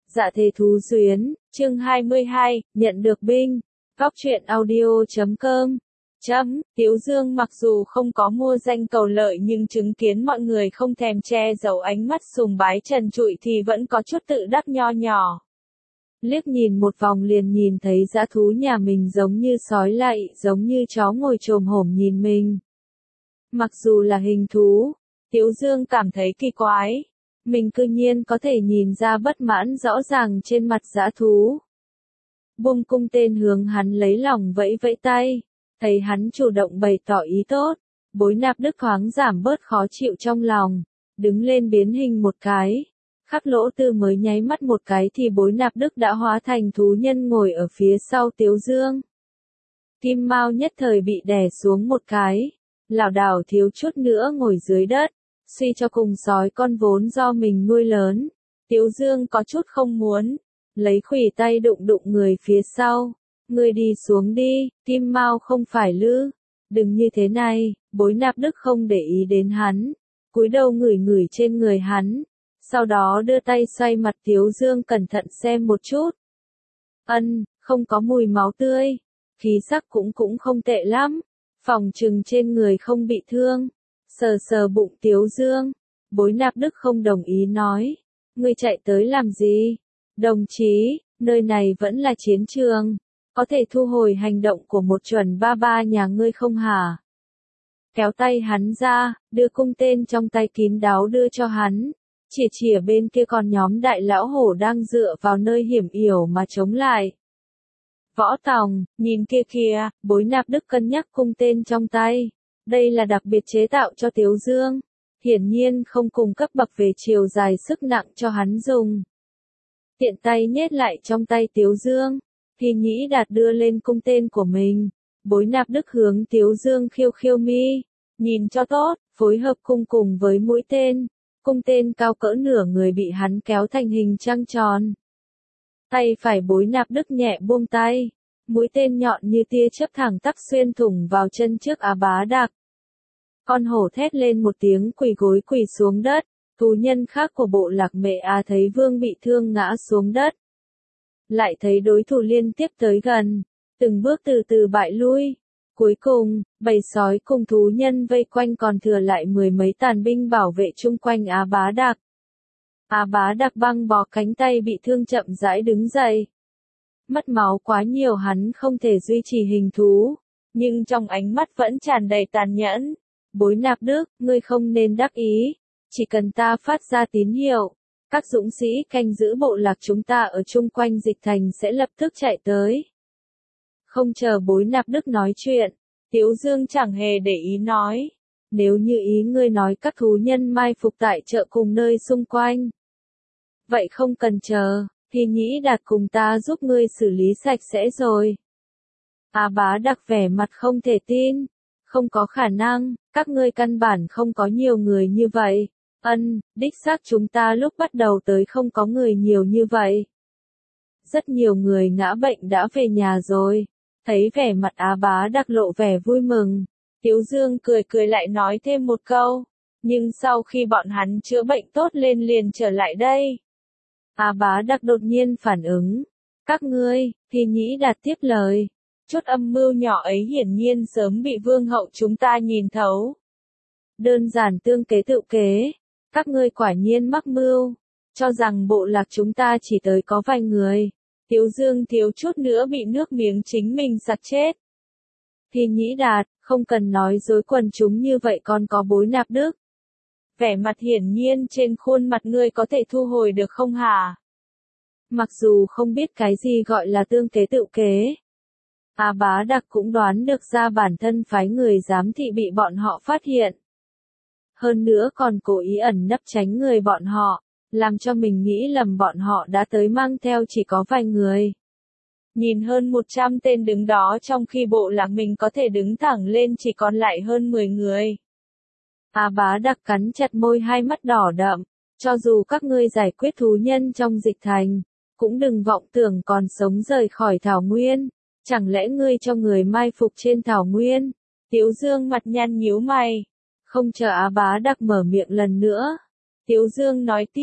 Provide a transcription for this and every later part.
Dạ Thế Thú Duyến, chương 22, nhận được binh. Góc truyện audio.com. Tiếu Dương mặc dù không có mua danh cầu lợi nhưng chứng kiến mọi người không thèm che giấu ánh mắt sùng bái trần trụi thì vẫn có chút tự đắc nho nhỏ. Liếc nhìn một vòng liền nhìn thấy dã thú nhà mình giống như sói lạy, giống như chó ngồi chồm hổm nhìn mình. Mặc dù là hình thú, Tiếu Dương cảm thấy kỳ quái. Mình cư nhiên có thể nhìn ra bất mãn rõ ràng trên mặt dã thú. Buông cung tên hướng hắn lấy lòng vẫy vẫy tay. Thấy hắn chủ động bày tỏ ý tốt. Bối Nạp Đức thoáng giảm bớt khó chịu trong lòng. Đứng lên biến hình một cái. Khắc Lỗ Tư mới nháy mắt một cái thì Bối Nạp Đức đã hóa thành thú nhân ngồi ở phía sau Tiếu Dương. Kim Mao nhất thời bị đè xuống một cái. Lảo đảo thiếu chút nữa ngồi dưới đất. Suy cho cùng sói con vốn do mình nuôi lớn. Tiếu Dương có chút không muốn. Lấy khuỷu tay đụng đụng người phía sau. Người đi xuống đi, Kim Mao không phải lư. Đừng như thế này, Bối Nạp Đức không để ý đến hắn. Cúi đầu ngửi ngửi trên người hắn. Sau đó đưa tay xoay mặt Tiếu Dương cẩn thận xem một chút. Không có mùi máu tươi. Khí sắc cũng không tệ lắm. Phòng trừng trên người không bị thương. Sờ sờ bụng Tiếu Dương. Bối Nạp Đức không đồng ý nói. Ngươi chạy tới làm gì? Đồng chí, nơi này vẫn là chiến trường. Có thể thu hồi hành động của một chuẩn ba ba nhà ngươi không hả? Kéo tay hắn ra, đưa cung tên trong tay kín đáo đưa cho hắn. Chìa bên kia còn nhóm đại lão hổ đang dựa vào nơi hiểm yểu mà chống lại. Võ Tòng, nhìn kia kìa, Bối Nạp Đức cân nhắc cung tên trong tay. Đây là đặc biệt chế tạo cho Tiếu Dương. Hiển nhiên không cùng cấp bậc về chiều dài sức nặng cho hắn dùng. Tiện tay nhét lại trong tay Tiếu Dương. Thì Nhĩ Đạt đưa lên cung tên của mình. Bối Nạp Đức hướng Tiếu Dương khiêu khiêu mi. Nhìn cho tốt, phối hợp cung cùng với mũi tên. Cung tên cao cỡ nửa người bị hắn kéo thành hình trăng tròn. Tay phải Bối Nạp Đức nhẹ buông tay. Mũi tên nhọn như tia chớp thẳng tắp xuyên thủng vào chân trước Á Bá Đạc. Con hổ thét lên một tiếng quỳ gối quỳ xuống đất. Thú nhân khác của bộ lạc Mệ Á thấy vương bị thương ngã xuống đất. Lại thấy đối thủ liên tiếp tới gần. Từng bước từ từ bại lui. Cuối cùng, bầy sói cùng thú nhân vây quanh còn thừa lại mười mấy tàn binh bảo vệ chung quanh Á Bá Đạc. Á Bá Đạc băng bó cánh tay bị thương chậm rãi đứng dậy. Mất máu quá nhiều hắn không thể duy trì hình thú. Nhưng trong ánh mắt vẫn tràn đầy tàn nhẫn. Bối Nạp Đức, ngươi không nên đắc ý. Chỉ cần ta phát ra tín hiệu. Các dũng sĩ canh giữ bộ lạc chúng ta ở chung quanh dịch thành sẽ lập tức chạy tới. Không chờ Bối Nạp Đức nói chuyện. Tiếu Dương chẳng hề để ý nói. Nếu như ý ngươi nói các thú nhân mai phục tại chợ cùng nơi xung quanh. Vậy không cần chờ, thì Nhĩ Đạt cùng ta giúp ngươi xử lý sạch sẽ rồi. Á Bá Đạc vẻ mặt không thể tin. Không có khả năng, các ngươi căn bản không có nhiều người như vậy. Đích xác chúng ta lúc bắt đầu tới không có người nhiều như vậy. Rất nhiều người ngã bệnh đã về nhà rồi. Thấy vẻ mặt Á Bá Đạc lộ vẻ vui mừng. Tiếu Dương cười lại nói thêm một câu. Nhưng sau khi bọn hắn chữa bệnh tốt lên liền trở lại đây. Á Bá Đạc đột nhiên phản ứng. Các ngươi, thì Nhĩ Đạt tiếp lời. Chút âm mưu nhỏ ấy hiển nhiên sớm bị vương hậu chúng ta nhìn thấu. Đơn giản tương kế tự kế. Các ngươi quả nhiên mắc mưu. Cho rằng bộ lạc chúng ta chỉ tới có vài người. Tiếu Dương thiếu chút nữa bị nước miếng chính mình sặc chết. Thì Nhĩ Đạt, không cần nói dối quần chúng như vậy còn có Bối Nạp Đức. Vẻ mặt hiển nhiên trên khuôn mặt ngươi có thể thu hồi được không hả? Mặc dù không biết cái gì gọi là tương kế tự kế. Á Bá Đạc cũng đoán được ra bản thân phái người giám thị bị bọn họ phát hiện. Hơn nữa còn cố ý ẩn nấp tránh người bọn họ, làm cho mình nghĩ lầm bọn họ đã tới mang theo chỉ có vài người. Nhìn hơn 100 tên đứng đó trong khi bộ lạc mình có thể đứng thẳng lên chỉ còn lại hơn 10 người. Á Bá Đạc cắn chặt môi hai mắt đỏ đậm, cho dù các ngươi giải quyết thú nhân trong dịch thành, cũng đừng vọng tưởng còn sống rời khỏi Thảo Nguyên. Chẳng lẽ ngươi cho người mai phục trên Thảo Nguyên? Tiếu Dương mặt nhăn nhíu mày. Không chờ Á Bá Đạc mở miệng lần nữa. Tiếu Dương nói tiếp,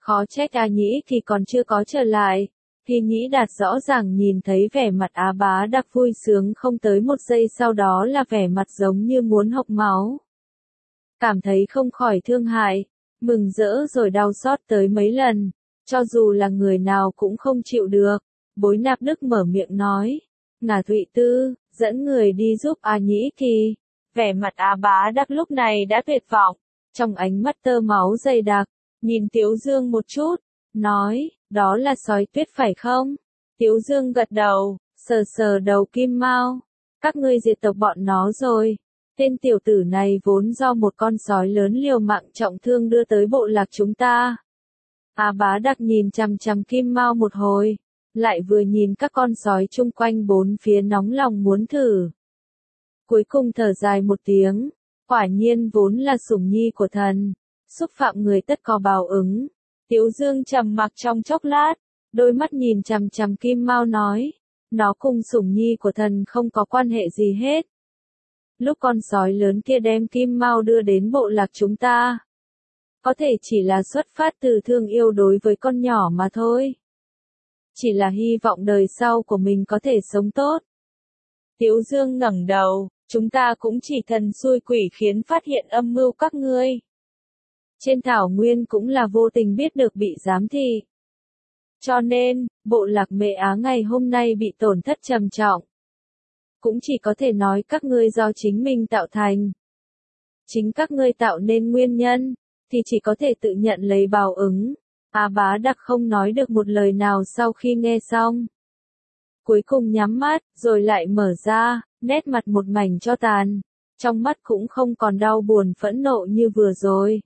Khó trách A Nhĩ thì còn chưa có trở lại. Thì Nhĩ Đạt rõ ràng nhìn thấy vẻ mặt Á Bá Đặc vui sướng không tới một giây sau đó là vẻ mặt giống như muốn hộc máu. Cảm thấy không khỏi thương hại, mừng rỡ rồi đau xót tới mấy lần, cho dù là người nào cũng không chịu được. Bối Nạp Đức mở miệng nói, Ngà Thụy Tư, dẫn người đi giúp A Nhĩ thì, vẻ mặt Á Bá Đặc lúc này đã tuyệt vọng, trong ánh mắt tơ máu dày đặc, nhìn Tiếu Dương một chút, nói, đó là sói tuyết phải không? Tiếu Dương gật đầu, sờ sờ đầu Kim Mao, các ngươi diệt tộc bọn nó rồi. Tên tiểu tử này vốn do một con sói lớn liều mạng trọng thương đưa tới bộ lạc chúng ta. Á Bá Đặc nhìn chằm chằm Kim Mao một hồi, lại vừa nhìn các con sói chung quanh bốn phía nóng lòng muốn thử. Cuối cùng thở dài một tiếng, quả nhiên vốn là sủng nhi của thần, xúc phạm người tất có báo ứng. Tiếu Dương trầm mặc trong chốc lát, đôi mắt nhìn chằm chằm Kim Mao nói, nó cùng sủng nhi của thần không có quan hệ gì hết. Lúc con sói lớn kia đem Kim Mao đưa đến bộ lạc chúng ta, có thể chỉ là xuất phát từ thương yêu đối với con nhỏ mà thôi. Chỉ là hy vọng đời sau của mình có thể sống tốt. Tiếu Dương ngẩng đầu, chúng ta cũng chỉ thần xui quỷ khiến phát hiện âm mưu các ngươi. Trên thảo nguyên cũng là vô tình biết được bị giám thị. Cho nên, bộ lạc Mệ Á ngày hôm nay bị tổn thất trầm trọng. Cũng chỉ có thể nói các ngươi do chính mình tạo thành. Chính các ngươi tạo nên nguyên nhân, thì chỉ có thể tự nhận lấy báo ứng. Á Bá Đặc không nói được một lời nào sau khi nghe xong. Cuối cùng nhắm mắt, rồi lại mở ra, nét mặt một mảnh cho tàn. Trong mắt cũng không còn đau buồn phẫn nộ như vừa rồi.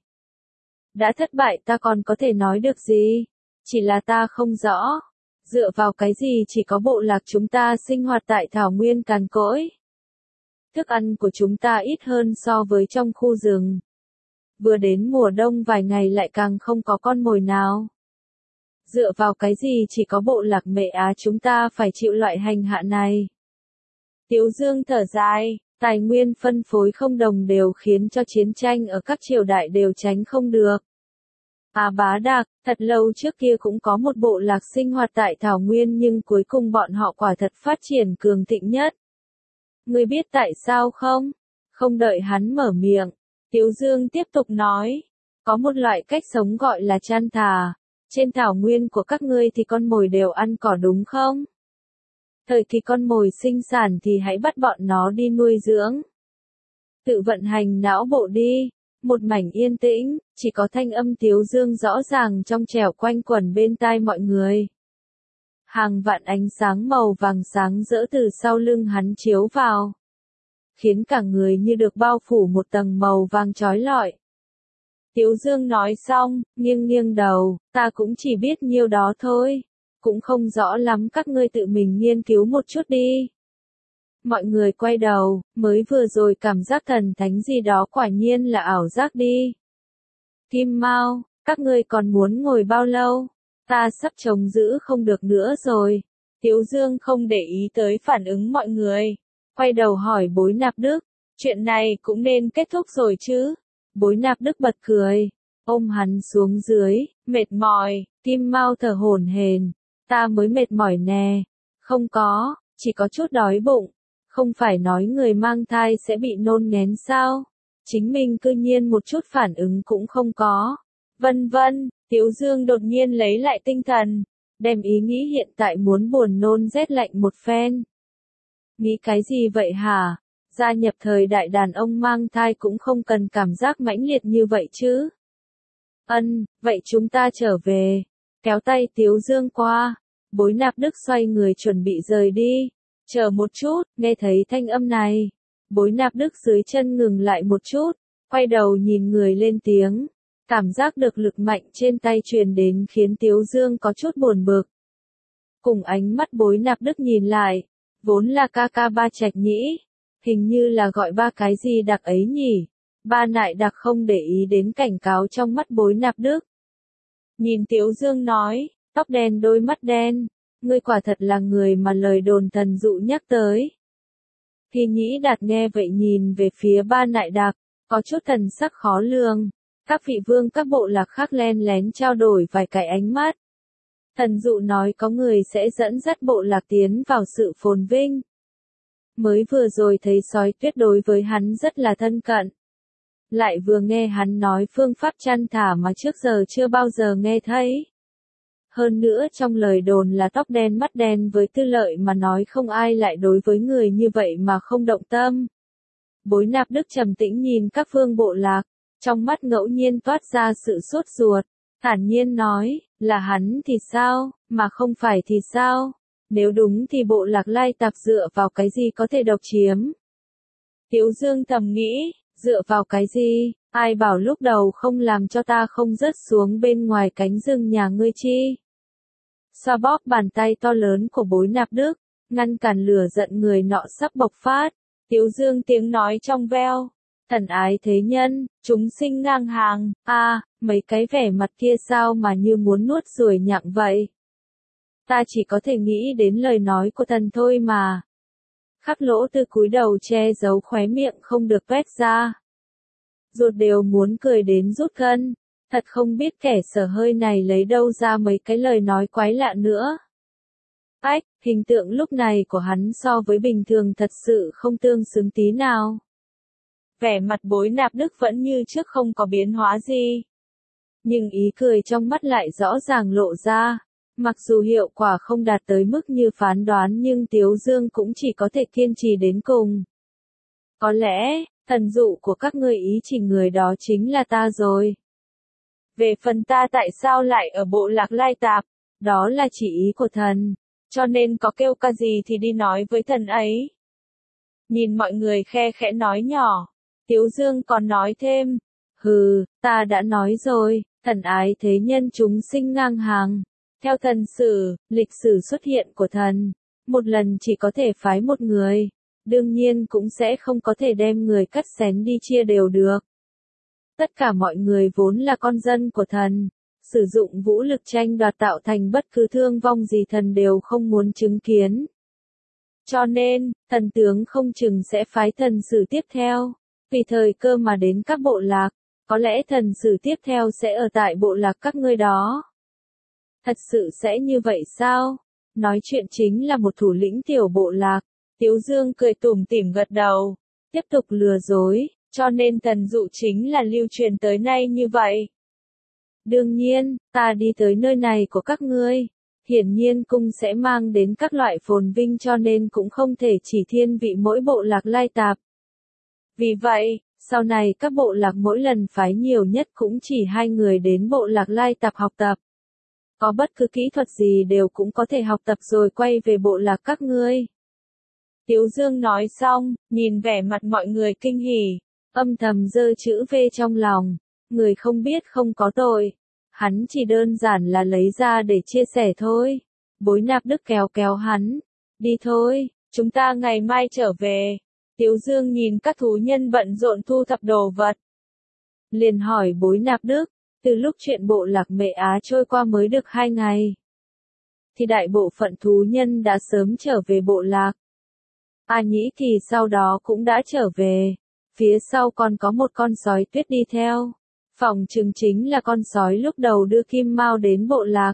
Đã thất bại ta còn có thể nói được gì? Chỉ là ta không rõ. Dựa vào cái gì chỉ có bộ lạc chúng ta sinh hoạt tại thảo nguyên càn cỗi. Thức ăn của chúng ta ít hơn so với trong khu rừng. Vừa đến mùa đông vài ngày lại càng không có con mồi nào. Dựa vào cái gì chỉ có bộ lạc Mệ Á chúng ta phải chịu loại hành hạ này. Tiếu Dương thở dài, tài nguyên phân phối không đồng đều khiến cho chiến tranh ở các triều đại đều tránh không được. Á Bá Đặc, thật lâu trước kia cũng có một bộ lạc sinh hoạt tại thảo nguyên nhưng cuối cùng bọn họ quả thật phát triển cường thịnh nhất. Ngươi biết tại sao không? Không đợi hắn mở miệng, Tiếu Dương tiếp tục nói, có một loại cách sống gọi là chăn thả. Trên thảo nguyên của các ngươi thì con mồi đều ăn cỏ đúng không? Thời kỳ con mồi sinh sản thì hãy bắt bọn nó đi nuôi dưỡng. Tự vận hành não bộ đi. Một mảnh yên tĩnh, chỉ có thanh âm Tiếu Dương rõ ràng trong trẻo quanh quẩn bên tai mọi người. Hàng vạn ánh sáng màu vàng sáng rỡ từ sau lưng hắn chiếu vào, khiến cả người như được bao phủ một tầng màu vàng chói lọi. Tiếu Dương nói xong, nghiêng nghiêng đầu, ta cũng chỉ biết nhiêu đó thôi, cũng không rõ lắm các ngươi tự mình nghiên cứu một chút đi. Mọi người quay đầu, mới vừa rồi cảm giác thần thánh gì đó quả nhiên là ảo giác đi. Kim Mao, các ngươi còn muốn ngồi bao lâu? Ta sắp chống giữ không được nữa rồi. Tiếu Dương không để ý tới phản ứng mọi người. Quay đầu hỏi Bối Nạp Đức, chuyện này cũng nên kết thúc rồi chứ? Bối Nạp Đức bật cười, ôm hắn xuống dưới, mệt mỏi. Kim Mao thở hổn hển, ta mới mệt mỏi nè. Không có, chỉ có chút đói bụng. Không phải nói người mang thai sẽ bị nôn nghén sao? Chính mình cư nhiên một chút phản ứng cũng không có. Vân vân, Tiếu Dương đột nhiên lấy lại tinh thần, đem ý nghĩ hiện tại muốn buồn nôn rét lạnh một phen. Nghĩ cái gì vậy hả? Gia nhập thời đại đàn ông mang thai cũng không cần cảm giác mãnh liệt như vậy chứ. Vậy chúng ta trở về. Kéo tay Tiếu Dương qua. Bối Nạp Đức xoay người chuẩn bị rời đi. Chờ một chút, nghe thấy thanh âm này. Bối Nạp Đức dưới chân ngừng lại một chút, quay đầu nhìn người lên tiếng. Cảm giác được lực mạnh trên tay truyền đến khiến Tiếu Dương có chút buồn bực. Cùng ánh mắt Bối Nạp Đức nhìn lại, vốn là ca ca Ba Trạch Nhĩ, hình như là gọi ba cái gì đặc ấy nhỉ. Ba Nại Đặc không để ý đến cảnh cáo trong mắt Bối Nạp Đức. Nhìn Tiếu Dương nói, tóc đen đôi mắt đen, ngươi quả thật là người mà lời đồn thần dụ nhắc tới. Thì Nhĩ Đạt nghe vậy nhìn về phía Ba Nại Đặc, có chút thần sắc khó lường. Các vị vương các bộ lạc khác len lén trao đổi vài cái ánh mắt. Thần dụ nói có người sẽ dẫn dắt bộ lạc tiến vào sự phồn vinh. Mới vừa rồi thấy sói tuyết đối với hắn rất là thân cận. Lại vừa nghe hắn nói phương pháp chăn thả mà trước giờ chưa bao giờ nghe thấy. Hơn nữa trong lời đồn là tóc đen mắt đen với Tư Lợi mà nói không ai lại đối với người như vậy mà không động tâm. Bối Nạp Đức trầm tĩnh nhìn các vương bộ lạc, trong mắt ngẫu nhiên toát ra sự sốt ruột, thản nhiên nói, là hắn thì sao, mà không phải thì sao, nếu đúng thì bộ lạc Lai Tạp dựa vào cái gì có thể độc chiếm. Tiếu Dương thầm nghĩ, dựa vào cái gì, ai bảo lúc đầu không làm cho ta không rớt xuống bên ngoài cánh rừng nhà ngươi chi. Xoa bóp bàn tay to lớn của Bối Nạp Đức, ngăn cản lửa giận người nọ sắp bộc phát. Tiếu Dương tiếng nói trong veo, thần ái thế nhân, chúng sinh ngang hàng, mấy cái vẻ mặt kia sao mà như muốn nuốt ruồi nhặng vậy. Ta chỉ có thể nghĩ đến lời nói của thần thôi mà. Khắc Lỗ Tư cúi đầu che giấu khóe miệng không được quét ra. Ruột đều muốn cười đến rút gân, thật không biết kẻ sở hơi này lấy đâu ra mấy cái lời nói quái lạ nữa. Ách, hình tượng lúc này của hắn so với bình thường thật sự không tương xứng tí nào. Vẻ mặt Bối Nạp Đức vẫn như trước không có biến hóa gì. Nhưng ý cười trong mắt lại rõ ràng lộ ra. Mặc dù hiệu quả không đạt tới mức như phán đoán nhưng Tiếu Dương cũng chỉ có thể kiên trì đến cùng. Có lẽ, thần dụ của các ngươi ý chỉ người đó chính là ta rồi. Về phần ta tại sao lại ở bộ lạc Lai Tạp, đó là chỉ ý của thần. Cho nên có kêu ca gì thì đi nói với thần ấy. Nhìn mọi người khe khẽ nói nhỏ, Tiếu Dương còn nói thêm, hừ, ta đã nói rồi, thần ái thế nhân chúng sinh ngang hàng. Theo thần sử, lịch sử xuất hiện của thần, một lần chỉ có thể phái một người, đương nhiên cũng sẽ không có thể đem người cắt xén đi chia đều được. Tất cả mọi người vốn là con dân của thần. Sử dụng vũ lực tranh đoạt tạo thành bất cứ thương vong gì thần đều không muốn chứng kiến. Cho nên, thần tướng không chừng sẽ phái thần sử tiếp theo. Vì thời cơ mà đến các bộ lạc, có lẽ thần sử tiếp theo sẽ ở tại bộ lạc các ngươi đó. Thật sự sẽ như vậy sao? Nói chuyện chính là một thủ lĩnh tiểu bộ lạc. Tiếu Dương cười tủm tỉm gật đầu. Tiếp tục lừa dối, cho nên thần dụ chính là lưu truyền tới nay như vậy. Đương nhiên, ta đi tới nơi này của các ngươi, hiển nhiên cung sẽ mang đến các loại phồn vinh cho nên cũng không thể chỉ thiên vị mỗi bộ lạc Lai Tạp. Vì vậy, sau này các bộ lạc mỗi lần phái nhiều nhất cũng chỉ 2 người đến bộ lạc Lai Tạp học tập. Có bất cứ kỹ thuật gì đều cũng có thể học tập rồi quay về bộ lạc các ngươi. Tiếu Dương nói xong, nhìn vẻ mặt mọi người kinh hỉ, âm thầm giơ chữ V trong lòng. Người không biết không có tội. Hắn chỉ đơn giản là lấy ra để chia sẻ thôi. Bối Nạp Đức kéo kéo hắn. Đi thôi, chúng ta ngày mai trở về. Tiếu Dương nhìn các thú nhân bận rộn thu thập đồ vật. Liền hỏi Bối Nạp Đức, từ lúc chuyện bộ lạc Mệ Á trôi qua mới được 2 ngày. Thì đại bộ phận thú nhân đã sớm trở về bộ lạc. A Nhĩ Kỳ sau đó cũng đã trở về. Phía sau còn có một con sói tuyết đi theo. Phòng chừng chính là con sói lúc đầu đưa Kim Mao đến bộ lạc.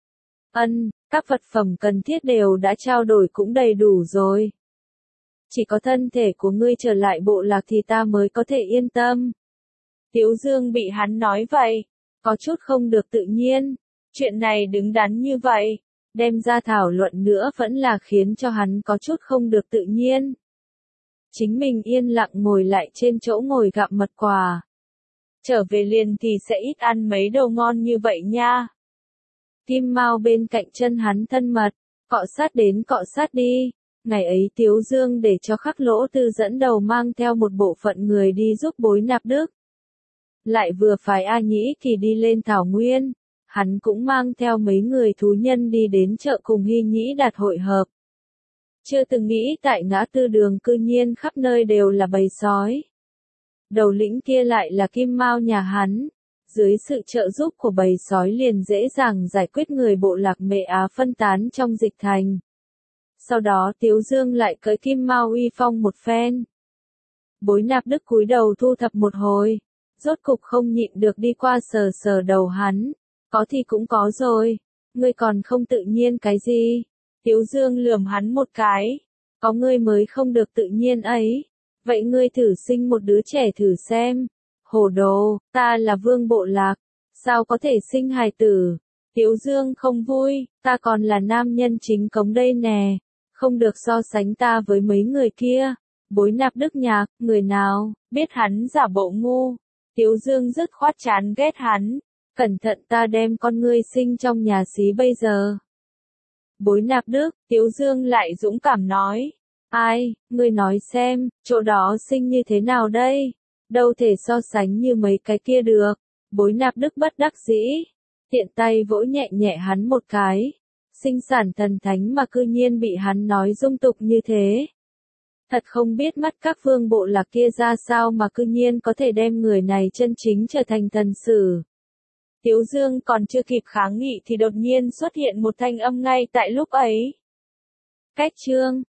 Các vật phẩm cần thiết đều đã trao đổi cũng đầy đủ rồi. Chỉ có thân thể của ngươi trở lại bộ lạc thì ta mới có thể yên tâm. Tiếu Dương bị hắn nói vậy, có chút không được tự nhiên. Chuyện này đứng đắn như vậy, đem ra thảo luận nữa vẫn là khiến cho hắn có chút không được tự nhiên. Chính mình yên lặng ngồi lại trên chỗ ngồi gặm mật quà. Trở về liền thì sẽ ít ăn mấy đồ ngon như vậy nha. Kim Mao bên cạnh chân hắn thân mật, cọ sát đến cọ sát đi. Ngày ấy Tiếu Dương để cho Khắc Lỗ Tư dẫn đầu mang theo một bộ phận người đi giúp Bối Nạp Đức. Lại vừa phải A Nhĩ Kỳ đi lên Thảo Nguyên, hắn cũng mang theo mấy người thú nhân đi đến chợ cùng Hy Nhĩ Đạt hội hợp. Chưa từng nghĩ tại ngã tư đường cư nhiên khắp nơi đều là bầy sói. Đầu lĩnh kia lại là Kim Mao nhà hắn. Dưới sự trợ giúp của bầy sói liền dễ dàng giải quyết người bộ lạc Mệ Á phân tán trong dịch thành. Sau đó Tiếu Dương lại cưỡi Kim Mao uy phong một phen. Bối Nạp Đức cúi đầu thu thập một hồi. rốt cục không nhịn được đi qua sờ sờ đầu hắn. Có thì cũng có rồi. Ngươi còn không tự nhiên cái gì? Tiếu Dương lườm hắn một cái. Có ngươi mới không được tự nhiên ấy. Vậy ngươi thử sinh một đứa trẻ thử xem. Hồ đồ, ta là Vương Bộ Lạc. Sao có thể sinh hài tử? Tiếu Dương không vui, ta còn là nam nhân chính cống đây nè. Không được so sánh ta với mấy người kia. Bối Nạp Đức Nhạc, người nào, biết hắn giả bộ ngu. Tiếu Dương dứt khoát chán ghét hắn. Cẩn thận ta đem con ngươi sinh trong nhà xí bây giờ. Bối Nạp Đức, Tiếu Dương lại dũng cảm nói. Ai, ngươi nói xem, chỗ đó sinh như thế nào đây? Đâu thể so sánh như mấy cái kia được. Bối Nạp Đức bất đắc dĩ. Tiện tay vỗ nhẹ nhẹ hắn một cái. Sinh sản thần thánh mà cư nhiên bị hắn nói dung tục như thế. Thật không biết mắt các Vương Bộ Lạc kia ra sao mà cư nhiên có thể đem người này chân chính trở thành thần sử. Tiếu Dương còn chưa kịp kháng nghị thì đột nhiên xuất hiện một thanh âm ngay tại lúc ấy. Cách chương